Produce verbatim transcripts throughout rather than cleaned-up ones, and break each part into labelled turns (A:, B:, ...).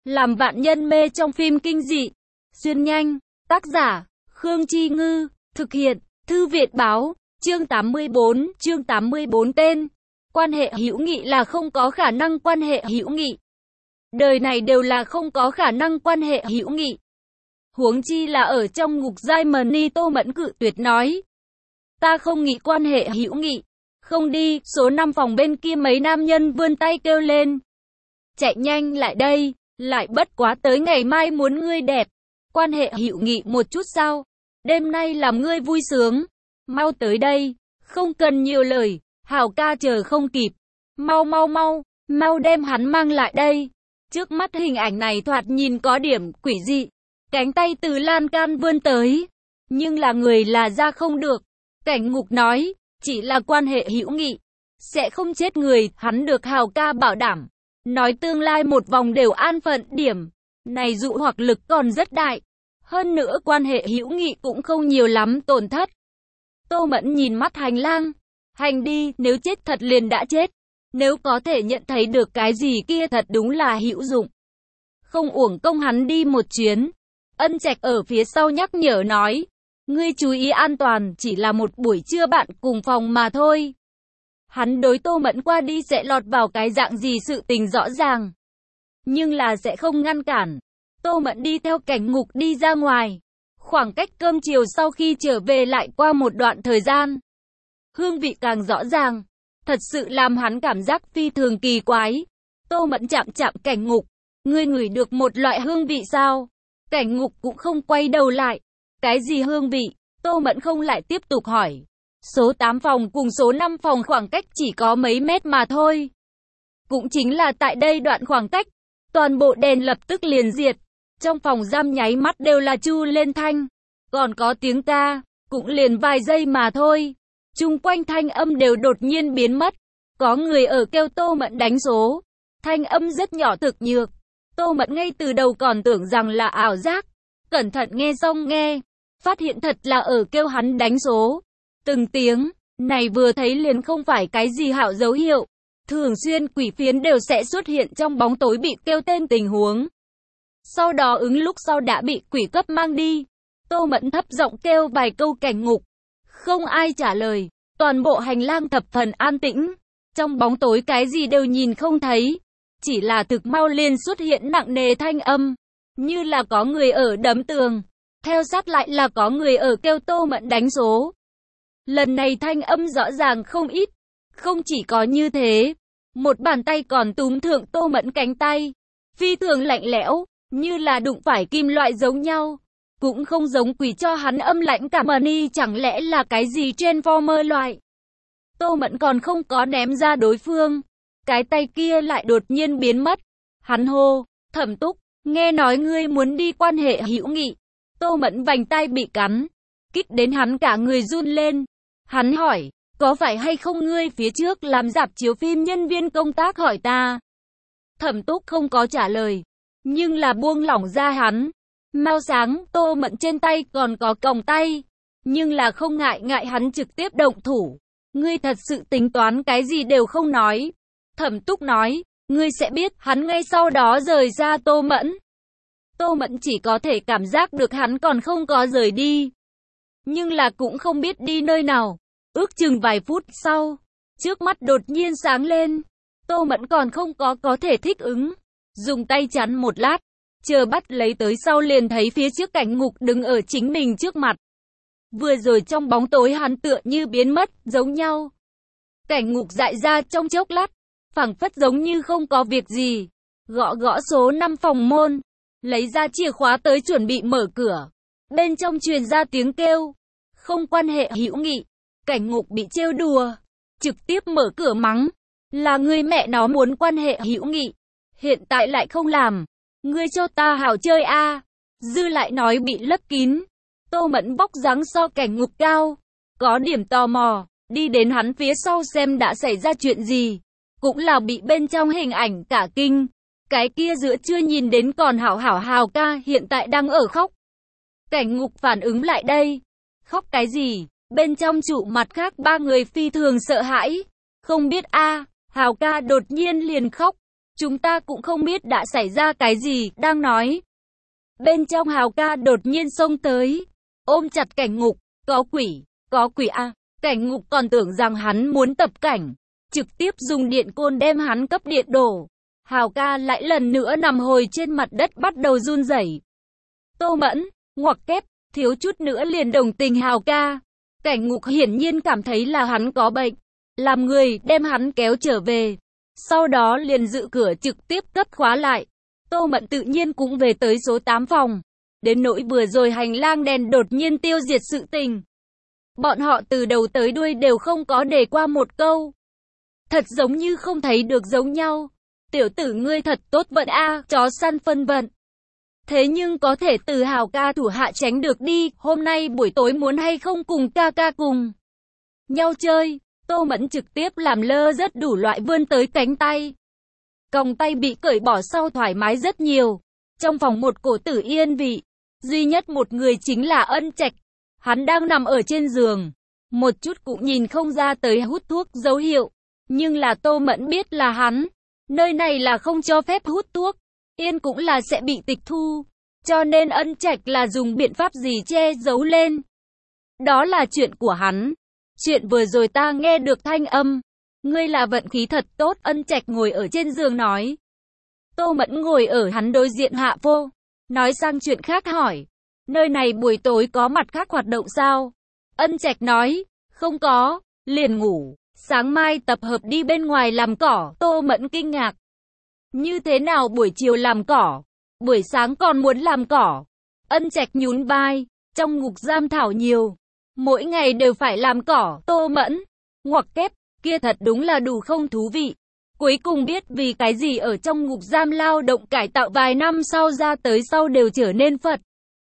A: Làm vạn nhân mê trong phim kinh dị. Xuyên nhanh. Tác giả, Khương Chi Ngư. Thực hiện, Thư viện Báo. Chương tám mươi bốn, chương tám mươi bốn tên. Quan hệ hữu nghị là không có khả năng quan hệ hữu nghị. Đời này đều là không có khả năng quan hệ hữu nghị. Huống chi là ở trong ngục giai mani. Tô Mẫn cự tuyệt nói. Ta không nghĩ quan hệ hữu nghị. Không đi. Số năm phòng bên kia mấy nam nhân vươn tay kêu lên. Chạy nhanh lại đây. Lại bất quá tới ngày mai muốn ngươi đẹp. Quan hệ hữu nghị một chút sao? Đêm nay làm ngươi vui sướng. Mau tới đây. Không cần nhiều lời. Hảo ca chờ không kịp. Mau mau mau. Mau đem hắn mang lại đây. Trước mắt hình ảnh này thoạt nhìn có điểm quỷ dị. Cánh tay từ lan can vươn tới. Nhưng là người là ra không được. Cảnh Ngục nói. Chỉ là quan hệ hữu nghị. Sẽ không chết người. Hắn được Hào ca bảo đảm. Nói tương lai một vòng đều an phận. Điểm này dụ hoặc lực còn rất đại. Hơn nữa quan hệ hữu nghị cũng không nhiều lắm tổn thất. Tô Mẫn nhìn mắt hành lang. Hành đi, nếu chết thật liền đã chết. Nếu có thể nhận thấy được cái gì kia thật đúng là hữu dụng. Không uổng công hắn đi một chuyến. Ân Trạch ở phía sau nhắc nhở nói. Ngươi chú ý an toàn, chỉ là một buổi trưa bạn cùng phòng mà thôi. Hắn đối Tô Mẫn qua đi sẽ lọt vào cái dạng gì sự tình rõ ràng. Nhưng là sẽ không ngăn cản. Tô Mẫn đi theo Cảnh Ngục đi ra ngoài. Khoảng cách cơm chiều sau khi trở về lại qua một đoạn thời gian. Hương vị càng rõ ràng. Thật sự làm hắn cảm giác phi thường kỳ quái. Tô Mẫn chạm chạm Cảnh Ngục. Ngươi ngửi được một loại hương vị sao? Cảnh Ngục cũng không quay đầu lại. Cái gì hương vị? Tô Mẫn không lại tiếp tục hỏi. Số tám phòng cùng số năm phòng khoảng cách chỉ có mấy mét mà thôi. Cũng chính là tại đây đoạn khoảng cách. Toàn bộ đèn lập tức liền diệt. Trong phòng giam nháy mắt đều là chu lên thanh. Còn có tiếng ca. Cũng liền vài giây mà thôi. Chung quanh thanh âm đều đột nhiên biến mất. Có người ở kêu Tô Mẫn đánh số. Thanh âm rất nhỏ thực nhược. Tô Mẫn ngay từ đầu còn tưởng rằng là ảo giác. Cẩn thận nghe xong nghe. Phát hiện thật là ở kêu hắn đánh số. Từng tiếng. Này vừa thấy liền không phải cái gì hảo dấu hiệu. Thường xuyên quỷ phiến đều sẽ xuất hiện trong bóng tối bị kêu tên tình huống. Sau đó ứng lúc sau đã bị quỷ cấp mang đi. Tô Mẫn thấp giọng kêu vài câu Cảnh Ngục. Không ai trả lời. Toàn bộ hành lang thập phần an tĩnh. Trong bóng tối cái gì đều nhìn không thấy. Chỉ là thực mau liền xuất hiện nặng nề thanh âm. Như là có người ở đấm tường. Theo sát lại là có người ở kêu Tô Mẫn đánh số. Lần này thanh âm rõ ràng không ít. Không chỉ có như thế. Một bàn tay còn túm thượng Tô Mẫn cánh tay. Phi thường lạnh lẽo. Như là đụng phải kim loại giống nhau. Cũng không giống quỷ cho hắn âm lãnh cả mani, chẳng lẽ là cái gì Transformer loại. Tô Mẫn còn không có ném ra đối phương. Cái tay kia lại đột nhiên biến mất. Hắn hô, Thẩm Túc, nghe nói ngươi muốn đi quan hệ hữu nghị. Tô Mẫn vành tay bị cắn. Kích đến hắn cả người run lên. Hắn hỏi, có phải hay không ngươi phía trước làm rạp chiếu phim nhân viên công tác hỏi ta? Thẩm Túc không có trả lời. Nhưng là buông lỏng ra hắn. Mau sáng, Tô Mẫn trên tay còn có còng tay. Nhưng là không ngại ngại hắn trực tiếp động thủ. Ngươi thật sự tính toán cái gì đều không nói. Thẩm Túc nói, ngươi sẽ biết. Hắn ngay sau đó rời ra Tô Mẫn. Tô Mẫn chỉ có thể cảm giác được hắn còn không có rời đi. Nhưng là cũng không biết đi nơi nào. Ước chừng vài phút sau. Trước mắt đột nhiên sáng lên. Tô Mẫn còn không có có thể thích ứng. Dùng tay chắn một lát. Chờ bắt lấy tới sau liền thấy phía trước Cảnh Ngục đứng ở chính mình trước mặt. Vừa rồi trong bóng tối hắn tựa như biến mất, giống nhau. Cảnh Ngục dại ra trong chốc lát, phảng phất giống như không có việc gì. Gõ gõ số năm phòng môn, lấy ra chìa khóa tới chuẩn bị mở cửa. Bên trong truyền ra tiếng kêu, không quan hệ hữu nghị. Cảnh Ngục bị trêu đùa, trực tiếp mở cửa mắng. Là người mẹ nó muốn quan hệ hữu nghị, hiện tại lại không làm. Ngươi cho ta hảo chơi a. À. Dư lại nói bị lấp kín. Tô Mẫn vóc dáng so Cảnh Ngục cao. Có điểm tò mò. Đi đến hắn phía sau xem đã xảy ra chuyện gì. Cũng là bị bên trong hình ảnh cả kinh. Cái kia giữa chưa nhìn đến còn hảo hảo Hào ca hiện tại đang ở khóc. Cảnh Ngục phản ứng lại đây. Khóc cái gì? Bên trong trụ mặt khác ba người phi thường sợ hãi. Không biết a. À, Hào ca đột nhiên liền khóc. chúng ta cũng không biết đã xảy ra cái gì, đang nói. Bên trong Hào ca đột nhiên xông tới, ôm chặt Cảnh Ngục, có quỷ, có quỷ a. Cảnh Ngục còn tưởng rằng hắn muốn tập cảnh, trực tiếp dùng điện côn đem hắn cấp điện đổ. Hào ca lại lần nữa nằm hồi trên mặt đất bắt đầu run rẩy. Tô Mẫn, ngoặc kép, thiếu chút nữa liền đồng tình Hào ca. Cảnh Ngục hiển nhiên cảm thấy là hắn có bệnh, làm người đem hắn kéo trở về. Sau đó liền dự cửa trực tiếp cấp khóa lại. Tô Mẫn tự nhiên cũng về tới số tám phòng. Đến nỗi vừa rồi hành lang đèn đột nhiên tiêu diệt sự tình. Bọn họ từ đầu tới đuôi đều không có đề qua một câu. Thật giống như không thấy được giống nhau. Tiểu tử ngươi thật tốt vận a, chó săn phân vận. Thế nhưng có thể từ Hào ca thủ hạ tránh được đi, hôm nay buổi tối muốn hay không cùng ca ca cùng nhau chơi. Tô Mẫn trực tiếp làm lơ rất đủ loại vươn tới cánh tay. Còng tay bị cởi bỏ sau thoải mái rất nhiều. Trong phòng một cổ tử yên vị, duy nhất một người chính là Ân Trạch. Hắn đang nằm ở trên giường, một chút cũng nhìn không ra tới hút thuốc dấu hiệu. Nhưng là Tô Mẫn biết là hắn, nơi này là không cho phép hút thuốc, yên cũng là sẽ bị tịch thu. Cho nên Ân Trạch là dùng biện pháp gì che giấu lên. Đó là chuyện của hắn. Chuyện vừa rồi ta nghe được thanh âm. Ngươi là vận khí thật tốt, Ân Trạch ngồi ở trên giường nói. Tô Mẫn ngồi ở hắn đối diện hạ vô. Nói sang chuyện khác hỏi. Nơi này buổi tối có mặt khác hoạt động sao? Ân Trạch nói. Không có, liền ngủ. Sáng mai tập hợp đi bên ngoài làm cỏ. Tô Mẫn kinh ngạc. Như thế nào buổi chiều làm cỏ? Buổi sáng còn muốn làm cỏ? Ân Trạch nhún vai. Trong ngục giam thảo nhiều. Mỗi ngày đều phải làm cỏ. Tô Mẫn. Ngoặc kép. Kia thật đúng là đủ không thú vị. Cuối cùng biết vì cái gì ở trong ngục giam lao động cải tạo vài năm sau ra tới sau đều trở nên Phật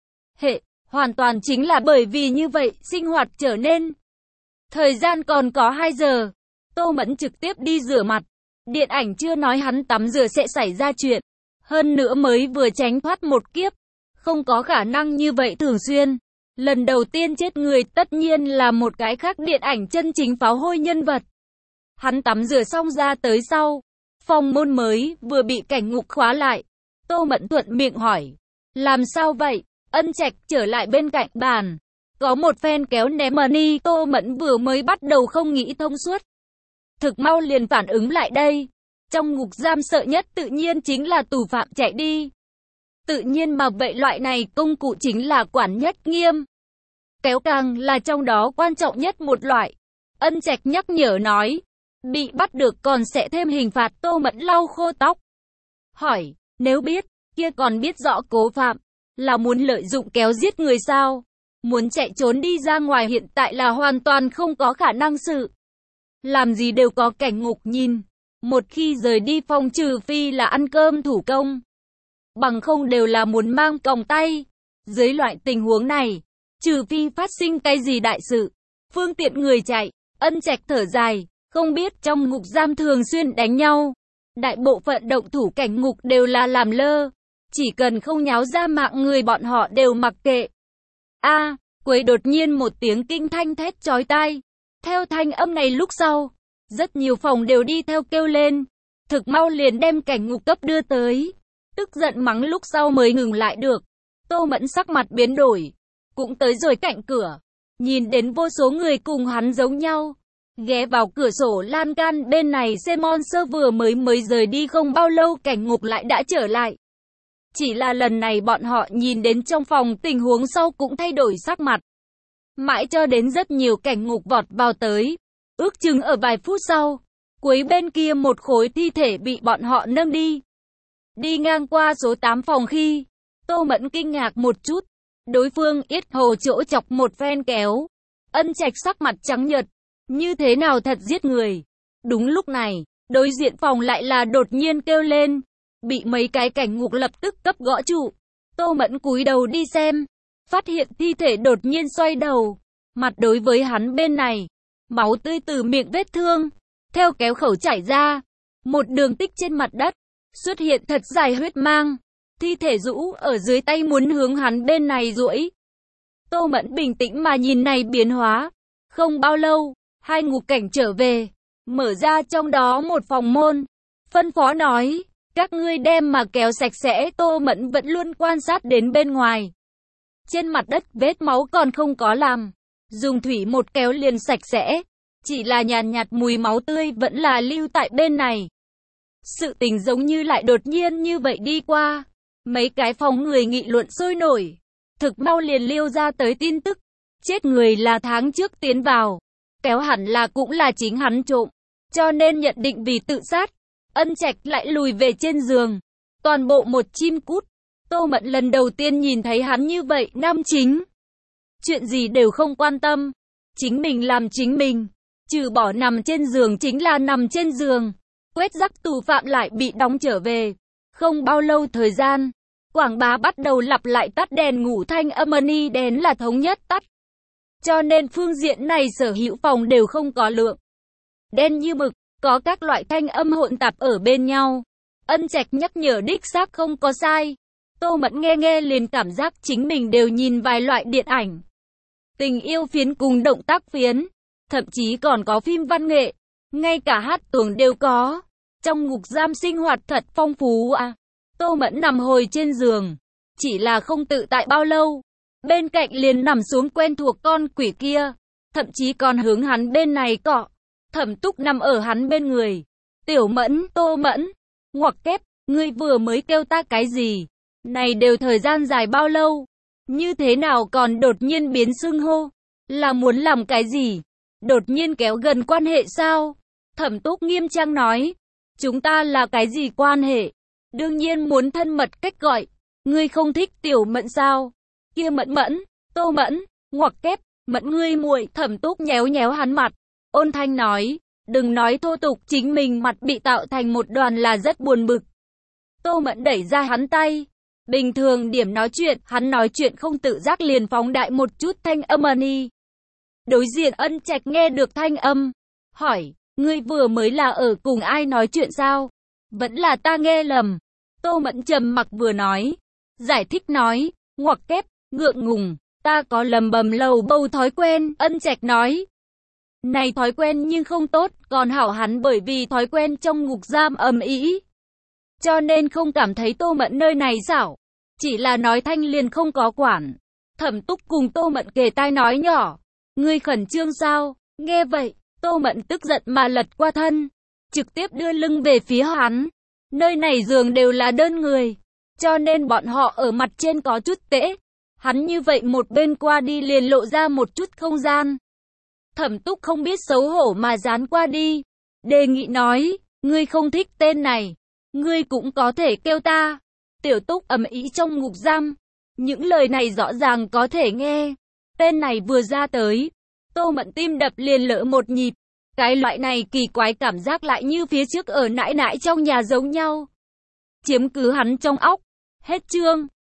A: hệ. Hoàn toàn chính là bởi vì như vậy, sinh hoạt trở nên. Thời gian còn có hai giờ. Tô Mẫn trực tiếp đi rửa mặt. Điện ảnh chưa nói hắn tắm rửa sẽ xảy ra chuyện. Hơn nữa mới vừa tránh thoát một kiếp. Không có khả năng như vậy thường xuyên. Lần đầu tiên chết người tất nhiên là một cái khác điện ảnh chân chính pháo hôi nhân vật. Hắn tắm rửa xong ra tới sau. Phòng môn mới vừa bị Cảnh Ngục khóa lại. Tô Mẫn thuận miệng hỏi. Làm sao vậy? Ân Trạch trở lại bên cạnh bàn. Có một phen kéo ném money. Tô Mẫn vừa mới bắt đầu không nghĩ thông suốt. Thực mau liền phản ứng lại đây. Trong ngục giam sợ nhất tự nhiên chính là tù phạm chạy đi. Tự nhiên mà vậy loại này công cụ chính là quản nhất nghiêm. Kéo càng là trong đó quan trọng nhất một loại. Ân Trạch nhắc nhở nói. Bị bắt được còn sẽ thêm hình phạt. Tô Mẫn lau khô tóc. Hỏi, nếu biết, kia còn biết rõ cố phạm, là muốn lợi dụng kéo giết người sao? Muốn chạy trốn đi ra ngoài hiện tại là hoàn toàn không có khả năng sự. Làm gì đều có Cảnh Ngục nhìn. Một khi rời đi phòng trừ phi là ăn cơm thủ công. Bằng không đều là muốn mang còng tay. Dưới loại tình huống này, trừ phi phát sinh cái gì đại sự, phương tiện người chạy. Ân Trạch thở dài. Không biết trong ngục giam thường xuyên đánh nhau. Đại bộ phận động thủ Cảnh Ngục đều là làm lơ. Chỉ cần không nháo ra mạng người bọn họ đều mặc kệ. A, à, Quấy đột nhiên một tiếng kinh thanh thét chói tai. Theo thanh âm này lúc sau, rất nhiều phòng đều đi theo kêu lên. Thực mau liền đem Cảnh Ngục cấp đưa tới. Tức giận mắng lúc sau mới ngừng lại được. Tô Mẫn sắc mặt biến đổi. Cũng tới rồi cạnh cửa. Nhìn đến vô số người cùng hắn giống nhau. Ghé vào cửa sổ lan can bên này Simon Sơ vừa mới mới rời đi không bao lâu Cảnh Ngục lại đã trở lại. Chỉ là lần này bọn họ nhìn đến trong phòng tình huống sau cũng thay đổi sắc mặt. Mãi cho đến rất nhiều Cảnh Ngục vọt vào tới. Ước chừng ở vài phút sau, cuối bên kia một khối thi thể bị bọn họ nâng đi. Đi ngang qua số tám phòng khi, Tô Mẫn kinh ngạc một chút. Đối phương yết hầu chỗ chọc một phen kéo. Ân Trạch sắc mặt trắng nhợt. Như thế nào thật giết người. Đúng lúc này, đối diện phòng lại là đột nhiên kêu lên. Bị mấy cái Cảnh Ngục lập tức cấp gõ trụ. Tô Mẫn cúi đầu đi xem. Phát hiện thi thể đột nhiên xoay đầu. Mặt đối với hắn bên này. Máu tươi từ miệng vết thương. Theo kéo khẩu chảy ra. Một đường tích trên mặt đất. Xuất hiện thật dài huyết mang. Thi thể rũ ở dưới tay muốn hướng hắn bên này duỗi. Tô Mẫn bình tĩnh mà nhìn này biến hóa. Không bao lâu. Hai ngục cảnh trở về, mở ra trong đó một phòng môn. Phân phó nói, Các ngươi đem mà kéo sạch sẽ. Tô Mẫn vẫn luôn quan sát đến bên ngoài. Trên mặt đất vết máu còn không có làm. Dùng thủy một kéo liền sạch sẽ. Chỉ là nhàn nhạt mùi máu tươi vẫn là lưu tại bên này. Sự tình giống như lại đột nhiên như vậy đi qua. Mấy cái phòng người nghị luận sôi nổi. Thực mau liền liêu ra tới tin tức. Chết người là tháng trước tiến vào. Kéo hẳn là cũng là chính hắn trộm. Cho nên nhận định vì tự sát. Ân Trạch lại lùi về trên giường. Toàn bộ một chim cút. Tô Mẫn lần đầu tiên nhìn thấy hắn như vậy. Nam chính. Chuyện gì đều không quan tâm. Chính mình làm chính mình. Trừ bỏ nằm trên giường chính là nằm trên giường. Quét rắc tù phạm lại bị đóng trở về. Không bao lâu thời gian. Quảng bá bắt đầu lặp lại tắt đèn ngủ thanh âm mani đèn là thống nhất tắt. Cho nên phương diện này sở hữu phòng đều không có lượng. Đen như mực, có các loại thanh âm hỗn tạp ở bên nhau. Ân Trạch nhắc nhở đích xác không có sai. Tô Mẫn nghe nghe liền cảm giác chính mình đều nhìn vài loại điện ảnh. Tình yêu phiến cùng động tác phiến. Thậm chí còn có phim văn nghệ. Ngay cả hát tuồng đều có. Trong ngục giam sinh hoạt thật phong phú à. Tô Mẫn nằm hồi trên giường. Chỉ là không tự tại bao lâu. Bên cạnh liền nằm xuống quen thuộc con quỷ kia. Thậm chí còn hướng hắn bên này cọ. Thẩm Túc nằm ở hắn bên người. Tiểu Mẫn, Tô Mẫn. Ngoặc kép, ngươi vừa mới kêu ta cái gì? Này đều thời gian dài bao lâu? Như thế nào còn đột nhiên biến xưng hô? Là muốn làm cái gì? Đột nhiên kéo gần quan hệ sao? Thẩm Túc nghiêm trang nói. Chúng ta là cái gì quan hệ? Đương nhiên muốn thân mật cách gọi. Ngươi không thích Tiểu Mẫn sao? Kia Mẫn Mẫn, Tô Mẫn, ngoặc kép, Mẫn ngươi muội. Thẩm Túc nhéo nhéo hắn mặt. Ôn thanh nói. Đừng nói thô tục, chính mình mặt bị tạo thành một đoàn là rất buồn bực. Tô Mẫn đẩy ra hắn tay. Bình thường điểm nói chuyện, hắn nói chuyện không tự giác liền phóng đại một chút thanh âm mani. Đối diện Ân Trạch nghe được thanh âm. Hỏi, ngươi vừa mới là ở cùng ai nói chuyện sao? Vẫn là ta nghe lầm. Tô Mẫn trầm mặc vừa nói. Giải thích nói, ngoặc kép, ngượng ngùng, ta có lầm bầm lầu bầu thói quen. Ân Trạch nói. Này thói quen nhưng không tốt, còn hảo hắn bởi vì thói quen trong ngục giam ầm ĩ. Cho nên không cảm thấy Tô Mẫn nơi này xảo. Chỉ là nói thanh liền không có quản. Thẩm Túc cùng Tô Mẫn kề tai nói nhỏ. Ngươi khẩn trương sao? Nghe vậy, Tô Mẫn tức giận mà lật qua thân. Trực tiếp đưa lưng về phía hắn. Nơi này giường đều là đơn người. Cho nên bọn họ ở mặt trên có chút tễ. Hắn như vậy một bên qua đi liền lộ ra một chút không gian. Thẩm Túc không biết xấu hổ mà dán qua đi. Đề nghị nói, ngươi không thích tên này. Ngươi cũng có thể kêu ta. Tiểu Túc ầm ĩ trong ngục giam. Những lời này rõ ràng có thể nghe. Tên này vừa ra tới. Tô Mẫn tim đập liền lỡ một nhịp. Cái loại này kỳ quái cảm giác lại như phía trước ở nãi nãi trong nhà giống nhau. Chiếm cứ hắn trong óc. Hết chương.